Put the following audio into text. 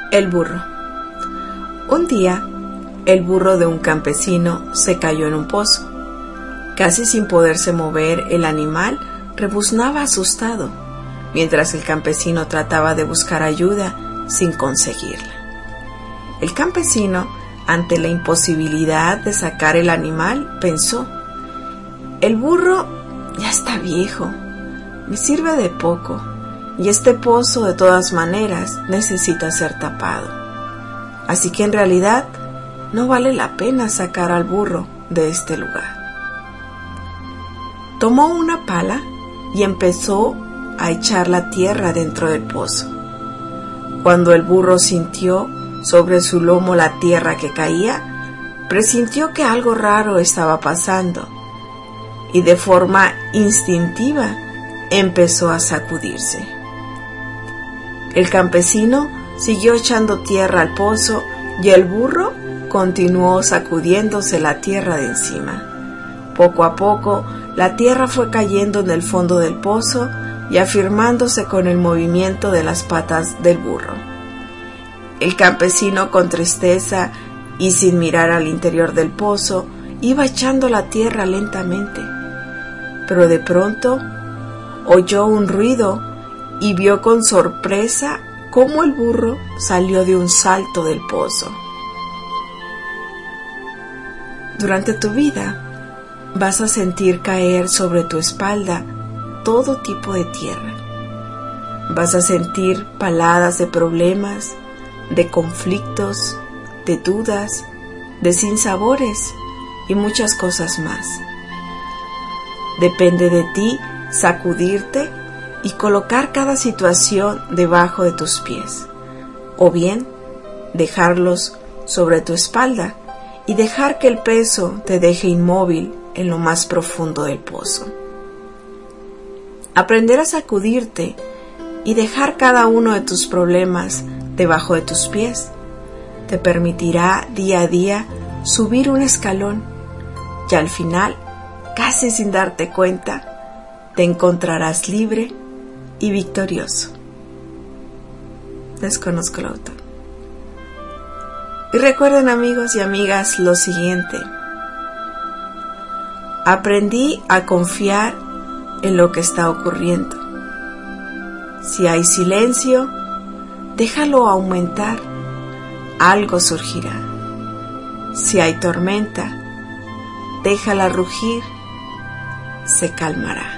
El burro. Un día, el burro de un campesino se cayó en un pozo. Casi sin poderse mover, el animal rebuznaba asustado, mientras el campesino trataba de buscar ayuda sin conseguirla. El campesino, ante la imposibilidad de sacar el animal, pensó: el burro ya está viejo, me sirve de poco, y este pozo de todas maneras necesita ser tapado. Así que en realidad no vale la pena sacar al burro de este lugar. Tomó una pala y empezó a echar la tierra dentro del pozo. Cuando el burro sintió sobre su lomo la tierra que caía, presintió que algo raro estaba pasando y de forma instintiva empezó a sacudirse. El campesino siguió echando tierra al pozo y el burro continuó sacudiéndose la tierra de encima. Poco a poco, la tierra fue cayendo en el fondo del pozo y afirmándose con el movimiento de las patas del burro. El campesino, con tristeza y sin mirar al interior del pozo, iba echando la tierra lentamente. Pero de pronto oyó un ruido y vio con sorpresa cómo el burro salió de un salto del pozo. Durante tu vida vas a sentir caer sobre tu espalda todo tipo de tierra. Vas a sentir paladas de problemas, de conflictos, de dudas, de sinsabores y muchas cosas más. Depende de ti sacudirte y colocar cada situación debajo de tus pies, o bien dejarlos sobre tu espalda y dejar que el peso te deje inmóvil en lo más profundo del pozo. Aprender a sacudirte y dejar cada uno de tus problemas debajo de tus pies te permitirá día a día subir un escalón y al final, casi sin darte cuenta, te encontrarás libre y victorioso. Desconozco el autor. Y recuerden, amigos y amigas, lo siguiente: aprendí a confiar en lo que está ocurriendo. Si hay silencio, déjalo aumentar, algo surgirá. Si hay tormenta, déjala rugir, se calmará.